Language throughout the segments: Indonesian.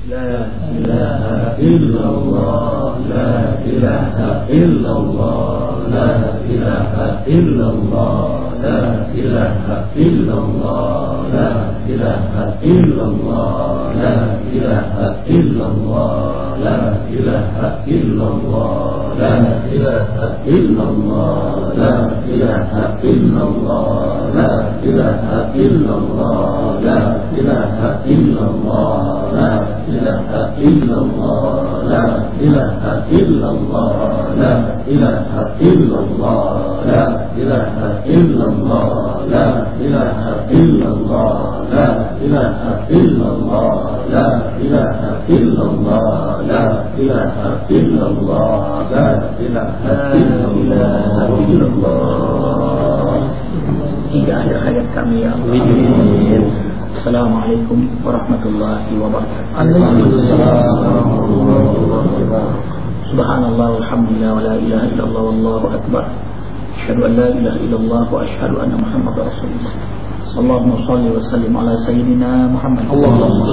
لا إله إلا الله لا إله إلا الله لا إله إلا الله لا إله إلا الله لا إله إلا الله لا إله إلا الله لا إله إلا الله لا إله إلا الله لا إله إلا الله لا إله إلا الله لا إله إلا الله لا إله إلا الله لا إله إلا الله لا إله إلا الله لا إله إلا الله لا إله إلا الله لا إله إلا الله لا إله إلا الله لا إله إلا الله لا إله إلا الله. Tidak ada hayat kami ya Allah. Assalamualaikum warahmatullahi wabarakatuh. Subhanallah walhamdulillah wa la ilaha illallah wallahu akbar. Asyhadu an la ilaha illallah wa asyhadu anna Muhammadar Rasulullah. Allahumma shalli wa sallim ala sayyidina Muhammad wa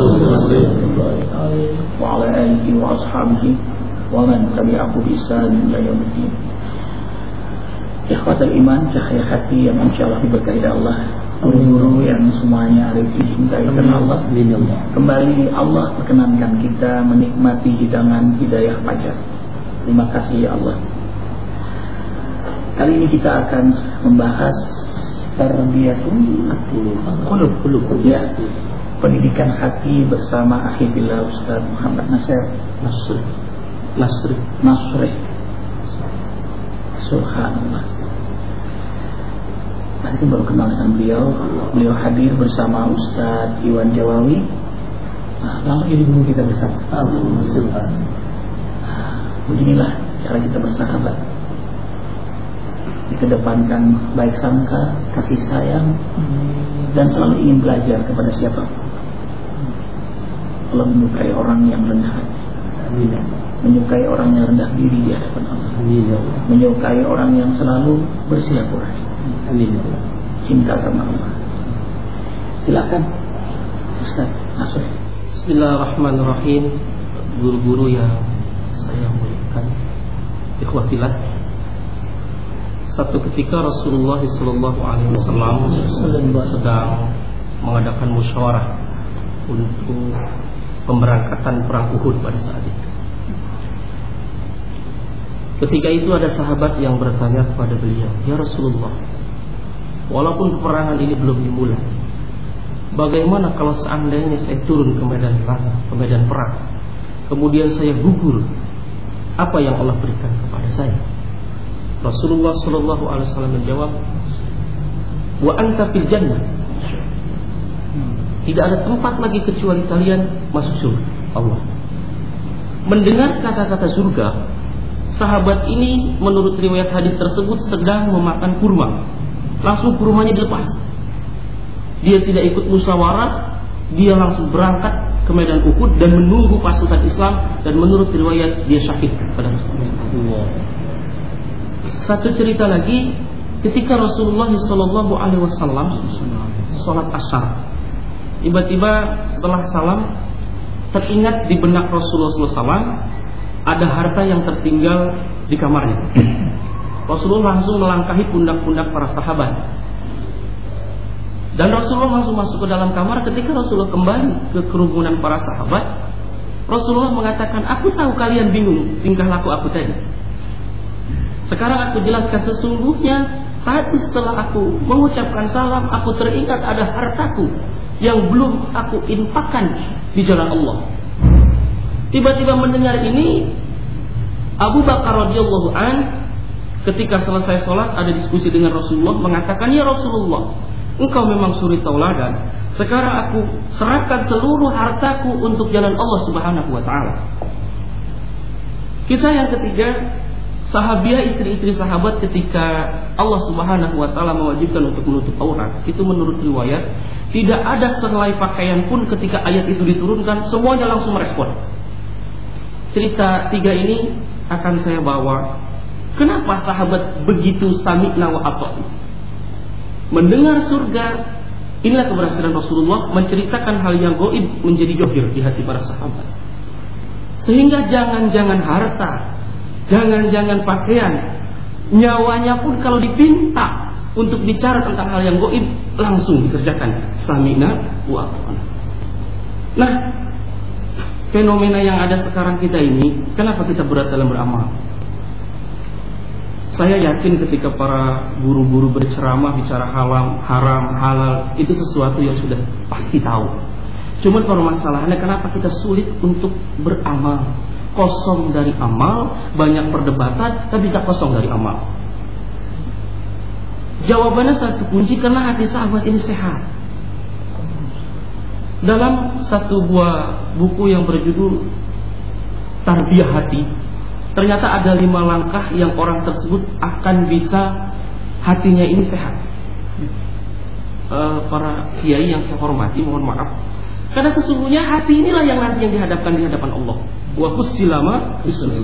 ala alihi wa ashabihi wa man tabi'ahu bi ihsan ila yaumil. Ikhwatul iman, cahaya hati yang insyaallah diberkahi Allah, guru-guru yang semuanya arif dicintai karena Allah. Kembali Allah perkenankan kita menikmati hidangan hidayah fajar. Terima kasih ya Allah. Kali ini kita akan membahas tarbiyatul qulub ya. Pendidikan hati bersama akhi billah Ustaz Muhammad Nasri. Subhanallah. Tadi baru kenal dengan beliau hadir bersama Ustaz Iwan Jawawi. Lama ini dulu kita bersama. Beginilah cara kita bersahabat. Dikedepankan baik sangka, kasih sayang, dan selalu ingin belajar kepada siapa. Allah menyukai orang yang rendah hati, menyukai orang yang rendah diri di hadapan Allah, menyukai orang yang selalu bersilaturahmi. Cinta karena Allah. Silakan Ustaz Nasri. Bismillahirrahmanirrahim. Guru-guru yang saya muliakan, ikhwatillah. Satu ketika Rasulullah SAW sedang mengadakan musyawarah untuk pemberangkatan perang Uhud pada saat itu. Ketika itu ada sahabat yang bertanya kepada beliau, "Ya Rasulullah, walaupun peperangan ini belum dimulai, bagaimana kalau seandainya saya turun ke medan perang, kemudian saya gugur, apa yang Allah berikan kepada saya?" Rasulullah SAW menjawab, "Wa anta fil jannah." Tidak ada tempat lagi kecuali kalian masuk surga Allah. Mendengar kata-kata surga, sahabat ini menurut riwayat hadis tersebut sedang memakan kurma. Langsung kurmanya dilepas. Dia tidak ikut musyawarah, dia langsung berangkat ke medan Uhud dan menunggu pasukan Islam, dan menurut riwayat dia syahid pada Allah. Satu cerita lagi, ketika Rasulullah SAW sholat asar, tiba-tiba setelah salam teringat di benak Rasulullah SAW ada harta yang tertinggal di kamarnya. Rasulullah langsung melangkahi pundak-pundak para sahabat, dan Rasulullah langsung masuk ke dalam kamar. Ketika Rasulullah kembali ke kerumunan para sahabat, Rasulullah mengatakan, "Aku tahu kalian bingung tingkah laku aku tadi. Sekarang aku jelaskan, sesungguhnya tadi setelah aku mengucapkan salam, aku teringat ada hartaku yang belum aku infakkan di jalan Allah." Tiba-tiba mendengar ini, Abu Bakar radhiyallahu an ketika selesai sholat ada diskusi dengan Rasulullah, mengatakan, "Ya Rasulullah, engkau memang suri tauladan. Sekarang aku serahkan seluruh hartaku untuk jalan Allah Subhanahu wa taala." Kisah yang ketiga, sahabiah, istri-istri sahabat ketika Allah Subhanahu wa taala mewajibkan untuk menutup aurat, itu menurut riwayat tidak ada sehelai pakaian pun ketika ayat itu diturunkan, semuanya langsung merespon. Cerita tiga ini akan saya bawa. Kenapa sahabat begitu sami'na wa ata'na? Mendengar surga, Inilah keberhasilan Rasulullah menceritakan hal yang gaib menjadi zahir di hati para sahabat. Sehingga jangan-jangan harta, jangan-jangan pakaian, nyawanya pun kalau dipinta untuk bicara tentang hal yang gaib langsung dikerjakan. Sami'na wa ata'na. Nah, fenomena yang ada sekarang kita ini, kenapa kita berat dalam beramal? Saya yakin ketika para guru-guru berceramah bicara haram, halal, itu sesuatu yang sudah pasti tahu. Cuman permasalahannya kenapa kita sulit untuk beramal? Kosong dari amal, banyak perdebatan, tapi tak kosong dari amal. Jawabannya satu kunci, karena hati sahabat ini sehat. Dalam satu buah buku yang berjudul Tarbiyah Hati, ternyata ada 5 langkah yang orang tersebut akan bisa hatinya ini sehat. Para kiai yang saya hormati, mohon maaf, karena sesungguhnya hati inilah yang nanti yang dihadapkan di hadapan Allah. Wa kusilama bisul.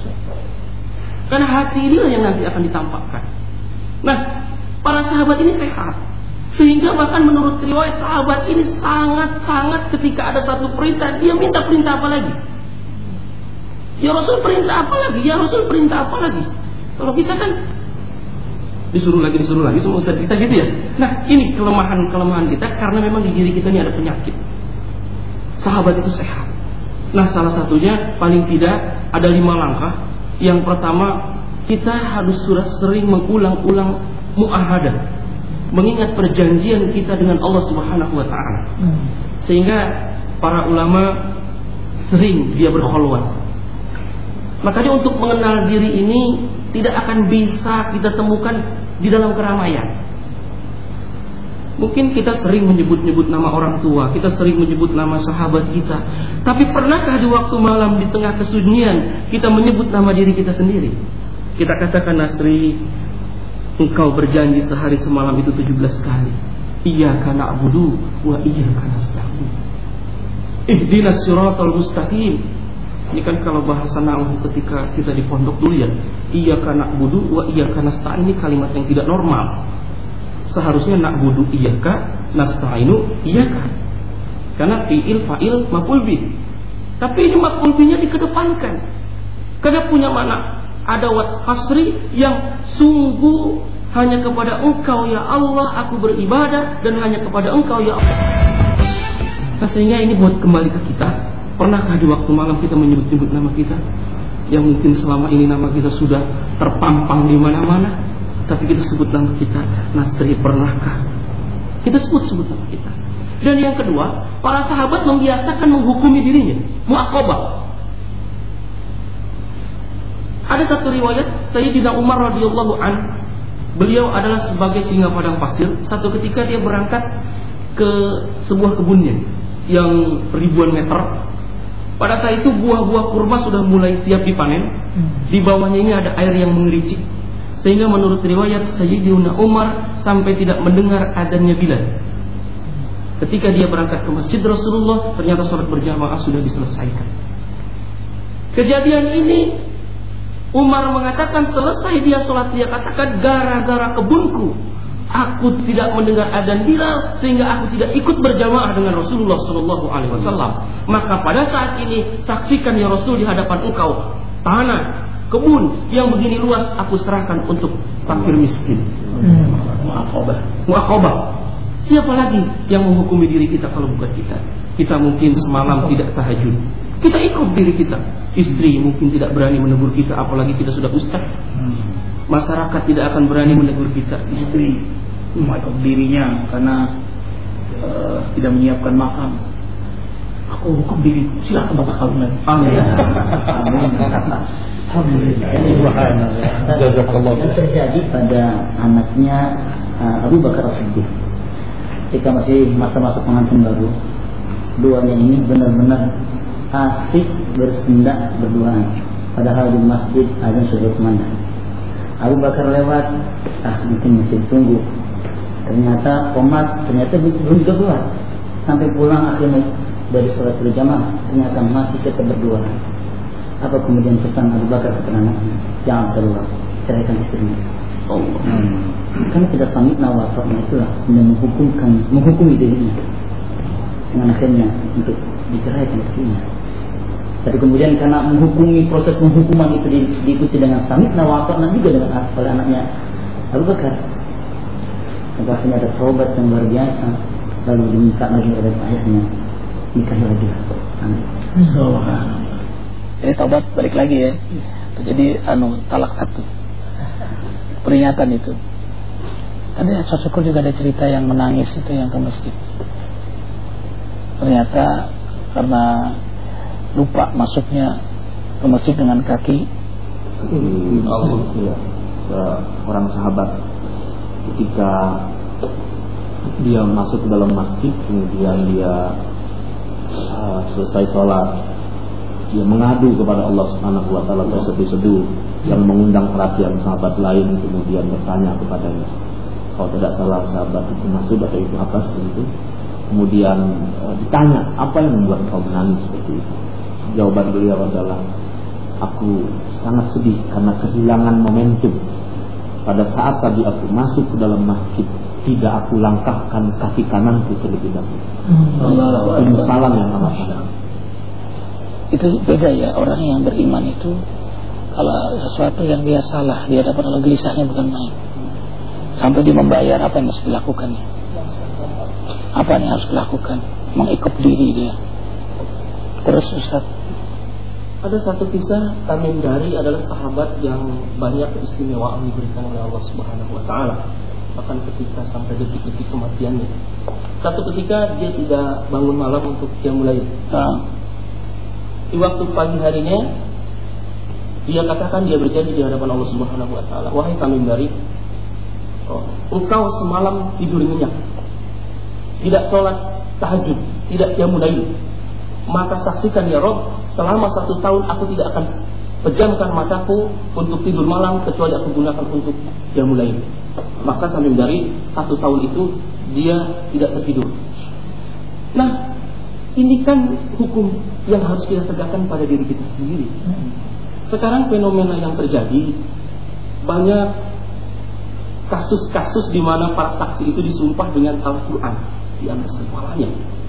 Karena hati inilah yang nanti akan ditampakkan. Nah, para sahabat ini sehat, sehingga bahkan menurut riwayat sahabat ini sangat-sangat ketika ada satu perintah, dia minta perintah apa lagi? Ya Rasul perintah apa lagi? Ya Rasul perintah apa lagi? Kalau kita kan disuruh lagi, semua ustaz kita gitu ya. Nah, ini kelemahan kita, karena memang di diri kita ini ada penyakit. Sahabat itu sehat. Nah, salah satunya paling tidak ada 5 langkah. Yang pertama, kita harus sering mengulang-ulang mu'ahadah, mengingat perjanjian kita dengan Allah Subhanahu wa taala. Sehingga para ulama sering dia berkholwat. Makanya untuk mengenal diri ini tidak akan bisa kita temukan di dalam keramaian. Mungkin kita sering menyebut-nyebut nama orang tua, kita sering menyebut nama sahabat kita, tapi pernahkah di waktu malam di tengah kesunyian kita menyebut nama diri kita sendiri? Kita katakan, Nasri, engkau berjanji sehari semalam itu 17 kali. Iyyaka na'budu wa iyyaka nasta'in. Ihdinas siratal mustaqim. Ini kan kalau bahasa nahwu ketika kita di pondok dulu ya, iyyaka na'budu wa iyyaka nasta'in, ini kalimat yang tidak normal. Seharusnya na'budu iyyaka, nasta'inu iyyaka. Karena fi'il, fa'il, maf'ul bih. Tapi ini maf'ul bihnya dikedepankan. Karena punya makna adawat hasri yang sungguh hanya kepada Engkau ya Allah aku beribadah, dan hanya kepada Engkau ya Allah. Nah, sehingga ini buat kembali ke kita. Pernahkah di waktu malam kita menyebut-nyebut nama kita, yang mungkin selama ini nama kita sudah terpampang di mana-mana, tapi kita sebut nama kita? Nasri, pernahkah kita sebut nama kita? Dan yang kedua, para sahabat membiasakan menghukumi dirinya, mu'aqabah. Ada satu riwayat Sayyidina Umar radhiyallahu an, beliau adalah sebagai singa padang pasir. Satu ketika dia berangkat ke sebuah kebunnya yang ribuan meter. Pada saat itu buah-buah kurma sudah mulai siap dipanen. Di bawahnya ini ada air yang mengericik, sehingga menurut riwayat Sayyidina Umar sampai tidak mendengar adzannya Bilal. Ketika dia berangkat ke masjid Rasulullah, ternyata sholat berjamaah sudah diselesaikan. Kejadian ini Umar mengatakan selesai dia sholat, dia katakan, gara-gara kebunku aku tidak mendengar adzan Bilal, sehingga aku tidak ikut berjamaah dengan Rasulullah SAW. Maka pada saat ini saksikan ya Rasul di hadapan engkau, tanah kebun yang begini luas aku serahkan untuk fakir miskin. Mu'aqabah. Siapa lagi yang menghukumi diri kita kalau bukan kita? Kita mungkin semalam tidak tahajud, kita ikut diri kita. Istri mungkin tidak berani menegur kita, apalagi kita sudah ustaz. Masyarakat tidak akan berani menegur kita. Istri ikut dirinya karena tidak menyiapkan makam. Aku hukum diri, silakan bapak kawin lagi. Amin. Alhamdulillah. Terjadi pada anaknya Abu Bakar As-Siddiq. Ketika masih masa-masa pengantin baru, duanya ini benar-benar asik bersendak berduaan. Padahal di masjid azan sudah kumandang. Abu Bakar lewat, mungkin masih tunggu. Ternyata belum juga keluar. Sampai pulang akhirnya dari sholat berjamaah, ternyata masih tetap berduaan. Apa kemudian pesan Abu Bakar kepada anaknya? Jangan keluar, ceraikan istrinya. Karena tidak samitna wa ata'na itulah yang menghukumi dirinya dengan akhirnya untuk diceraikan istrinya. Tapi kemudian karena menghukumi proses penghukuman itu diikuti dengan samitna wa ata'na juga dengan oleh anaknya Abu Bakar. Sampai akhirnya ada taubat yang luar biasa, lalu diminta lagi oleh ayahnya nikah lagi. Jadi taubat balik lagi ya. Jadi talak 1. Peringatan itu. Tadi syukur juga ada cerita yang menangis itu yang ke masjid. Ternyata karena lupa masuknya ke masjid dengan kaki. Seorang sahabat ketika dia masuk ke dalam masjid, kemudian dia selesai sholat, dia mengadu kepada Allah Subhanahu wa taala terseduh-seduh yang mengundang perhatian sahabat lain, kemudian bertanya kepadanya, kalau tidak salah sahabat itu Mas'ud atau itu apa seperti itu. Kemudian ditanya, apa yang membuat kau menangis seperti itu? Jawaban beliau adalah, aku sangat sedih karena kehilangan momentum. Pada saat tadi aku masuk ke dalam masjid, tidak aku langkahkan kaki kananku terlebih dahulu. Penyesalan yang amat sangat. Itu beda ya, orang yang beriman itu kalau sesuatu yang dia salah di hadapan Allah, gelisahnya bukan main. Sampai dia membayar apa yang harus dilakukannya. Apa yang harus dilakukan? Mengikut diri dia. Terus Ustaz, ada satu kisah, Tamim Dari adalah sahabat yang banyak keistimewaan diberikan oleh Allah Subhanahu wa taala. Bahkan ketika sampai detik-detik kematiannya, satu ketika dia tidak bangun malam untuk qiyamul lail. Di waktu pagi harinya dia katakan, dia berjanji di hadapan Allah Subhanahu wa taala, wahai Tamim Dari, engkau semalam tidur nyenyak, tidak sholat tahajud, tidak qiyamul lail. Maka saksikan ya Rabb, selama 1 tahun aku tidak akan pejamkan mataku untuk tidur malam kecuali aku gunakan untuk qiyamul lail. Maka Tamim Dari 1 tahun itu dia tidak tertidur. Nah, ini kan hukum yang harus kita tegakkan pada diri kita sendiri. Sekarang fenomena yang terjadi, banyak kasus-kasus di mana para saksi itu disumpah dengan Al-Quran di atas kepalanya,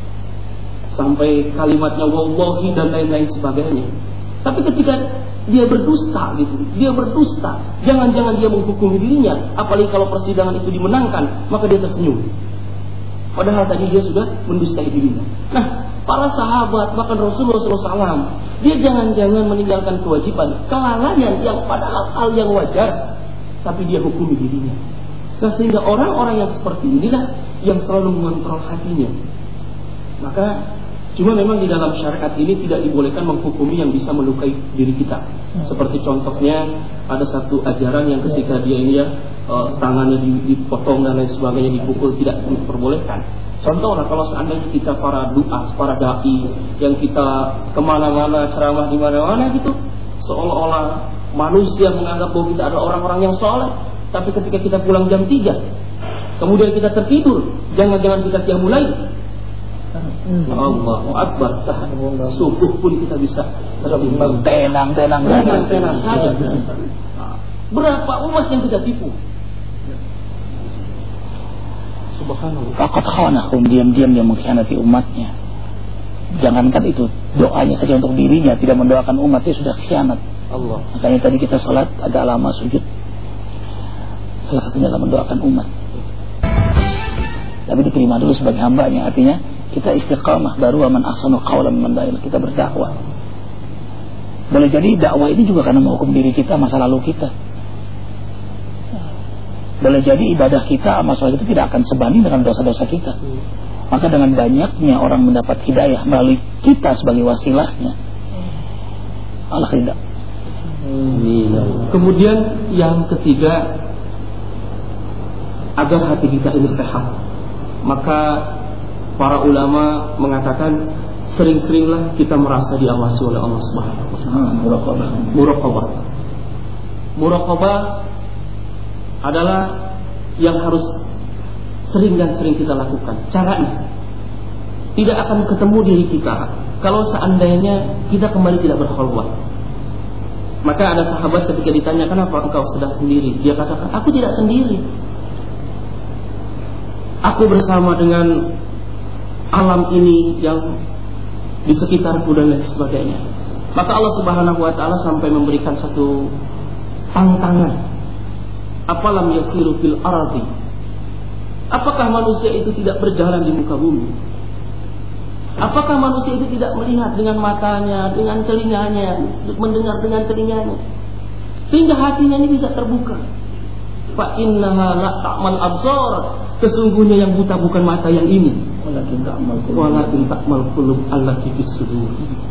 sampai kalimatnya wallahi dan lain-lain sebagainya. Tapi ketika dia berdusta gitu, dia berdusta, jangan-jangan dia menghukumi dirinya, apalagi kalau persidangan itu dimenangkan, maka dia tersenyum. Padahal tadi dia sudah mendustai dirinya. Nah, para sahabat, bahkan Rasulullah SAW, dia jangan-jangan meninggalkan kewajiban, kelalaian yang padahal hal yang wajar, tapi dia hukumi dirinya. Nah, sehingga orang-orang yang seperti inilah yang selalu mengontrol hatinya. Maka cuma memang di dalam syariat ini tidak dibolehkan menghukumi yang bisa melukai diri kita. Seperti contohnya ada satu ajaran yang ketika dia ini tangannya dipotong dan lain sebagainya, dipukul, tidak diperbolehkan. Contohnya kalau seandainya kita para du'a, para dai yang kita kemana-mana ceramah di mana-mana gitu, seolah-olah manusia menganggap bahwa kita adalah orang-orang yang soleh, tapi ketika kita pulang jam 3 kemudian kita tertidur, jangan-jangan kita qiyamul lail, Allahu Akbar, subuh pun kita bisa tenang saja. Berapa umat yang kita tipu? Subhanallah. Faqad khanahum, diam-diam dia mengkhianati umatnya. Jangankan itu, doanya saja untuk dirinya, tidak mendoakan umatnya sudah khianat. Allah. Makanya tadi kita salat agak lama sujud, salah satunya adalah mendoakan umat. Tapi diterima dulu sebagai hambanya, artinya kita istiqamah, baru man ahsanu qawlan mimman da'a, kita berdakwah. Boleh jadi dakwah ini juga karena menghukum diri kita, masa lalu kita. Boleh jadi ibadah kita, amal soleh itu tidak akan sebanding dengan dosa-dosa kita. Maka dengan banyaknya orang mendapat hidayah melalui kita sebagai wasilahnya, Allah tidak. Kemudian yang ketiga, agar hati kita ini sehat, maka para ulama mengatakan sering-seringlah kita merasa diawasi oleh Allah Subhanahu wa taala. Muraqabah adalah yang harus sering dan sering kita lakukan. Caranya tidak akan ketemu diri kita kalau seandainya kita kembali tidak berkhalwat. Maka ada sahabat ketika ditanya, kenapa engkau sedang sendiri? Dia katakan, aku tidak sendiri. Aku bersama dengan alam ini yang di sekitarku dan lain sebagainya. Maka Allah Subhanahu wa taala sampai memberikan satu tantangan. Apalam yasiru fil ardi? Apakah manusia itu tidak berjalan di muka bumi? Apakah manusia itu tidak melihat dengan matanya, dengan telinganya, mendengar dengan telinganya, sehingga hatinya ini bisa terbuka? Fa innaha la ta'mal absar. Sesungguhnya yang buta bukan mata yang ini, walakin ta'mal qulub allati fis sudur.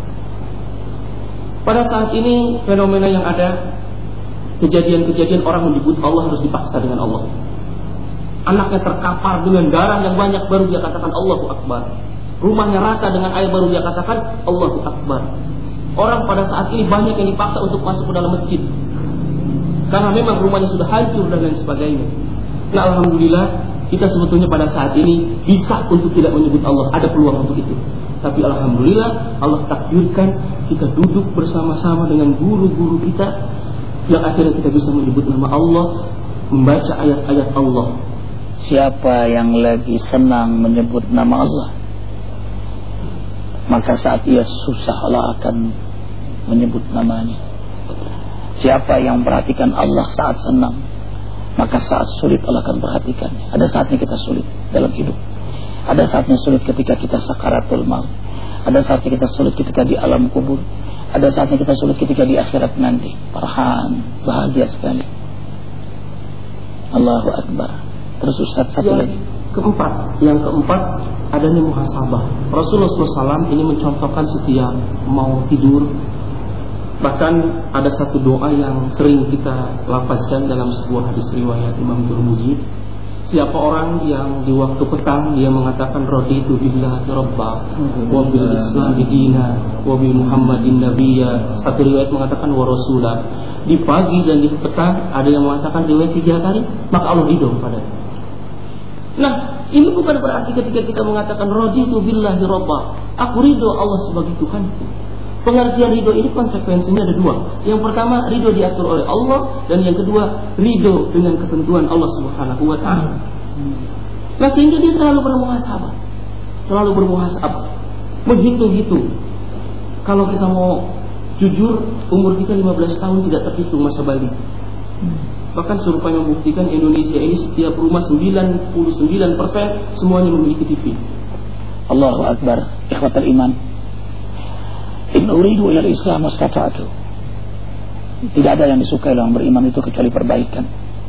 Pada saat ini fenomena yang ada, kejadian-kejadian orang menyebut Allah harus dipaksa dengan Allah. Anaknya terkapar dengan darah yang banyak baru dia katakan Allahu Akbar. Rumahnya rata dengan air baru dia katakan Allahu Akbar. Orang pada saat ini banyak yang dipaksa untuk masuk ke dalam masjid karena memang rumahnya sudah hancur dan lain sebagainya. Nah, alhamdulillah kita sebetulnya pada saat ini bisa untuk tidak menyebut Allah, ada peluang untuk itu. Tapi alhamdulillah Allah takdirkan kita duduk bersama-sama dengan guru-guru kita yang akhirnya kita bisa menyebut nama Allah, membaca ayat-ayat Allah. Siapa yang lagi senang menyebut nama Allah, maka saat ia susah Allah akan menyebut namanya. Siapa yang perhatikan Allah saat senang, maka saat sulit Allah akan perhatikannya. Ada saatnya kita sulit dalam hidup. Ada saatnya sulit ketika kita sakaratul maut. Ada saatnya kita sulit ketika di alam kubur. Ada saatnya kita sulit ketika di akhirat nanti. Farhan, bahagia sekali. Allahu Akbar. Terus Ustaz satu lagi. Yang keempat adanya muhasabah. Rasulullah SAW ini mencontohkan setiap mau tidur. Bahkan ada satu doa yang sering kita lafazkan dalam sebuah hadis riwayat Imam Tirmidzi. Siapa orang yang di waktu petang dia mengatakan raditu billahi rabba wa bil islam dina wa bi muhammadin nabiyya. Satu riwayat mengatakan wa rasula. Di pagi dan di petang ada yang mengatakan riwayat 3 kali, maka Allah ridho padanya. Nah, ini bukan berarti ketika kita mengatakan raditu billahi rabba, aku ridho Allah sebagai Tuhanku. Pengertian ridho ini konsekuensinya ada 2. Yang pertama, ridho diatur oleh Allah, dan yang kedua, ridho dengan ketentuan Allah Subhanahu wa taala. Nah, sehingga dia selalu bermuhasabah, menghitung-hitung. Kalau kita mau jujur, umur kita 15 tahun tidak terhitung masa balik. Bahkan survei membuktikan Indonesia ini setiap rumah 99% semuanya memiliki TV. Allahu Akbar. Ikhwatal iman, in uridu ila al-islam mastata'tu. Tidak ada yang disukai orang beriman itu kecuali perbaikan.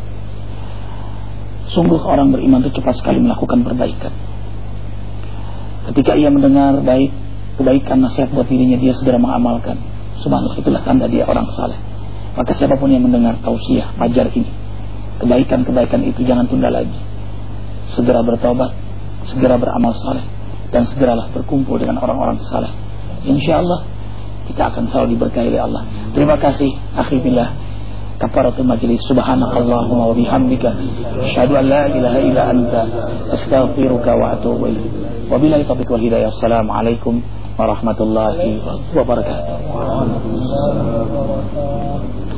Sungguh orang beriman itu cepat sekali melakukan perbaikan. Ketika ia mendengar kebaikan nasihat buat dirinya, dia segera mengamalkan. Subhanallah, itulah tanda dia orang saleh. Maka siapapun yang mendengar tausiah fajar ini, kebaikan-kebaikan itu jangan tunda lagi. Segera bertobat, segera beramal saleh, dan segeralah berkumpul dengan orang-orang saleh. InsyaAllah kita akan selalu diberkahi oleh Allah. Terima kasih akhi billah. Kafaratul majlis. Subhanakallahumma wa bihamdika asyhadu an la ilaha illa anta astaghfiruka wa atubu ilaik. Wabillahi taufiq wal hidayah. Assalamualaikum warahmatullahi wabarakatuh.